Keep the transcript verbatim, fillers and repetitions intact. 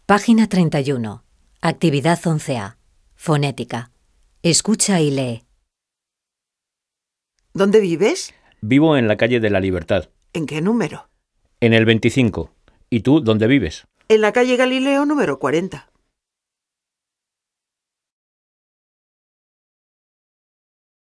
Página treinta y uno. Actividad once A. Fonética. Escucha y lee. ¿Dónde vives? Vivo en la calle de la Libertad. ¿En qué número? En el veinticinco. ¿Y tú dónde vives? En la calle Galileo número cuarenta.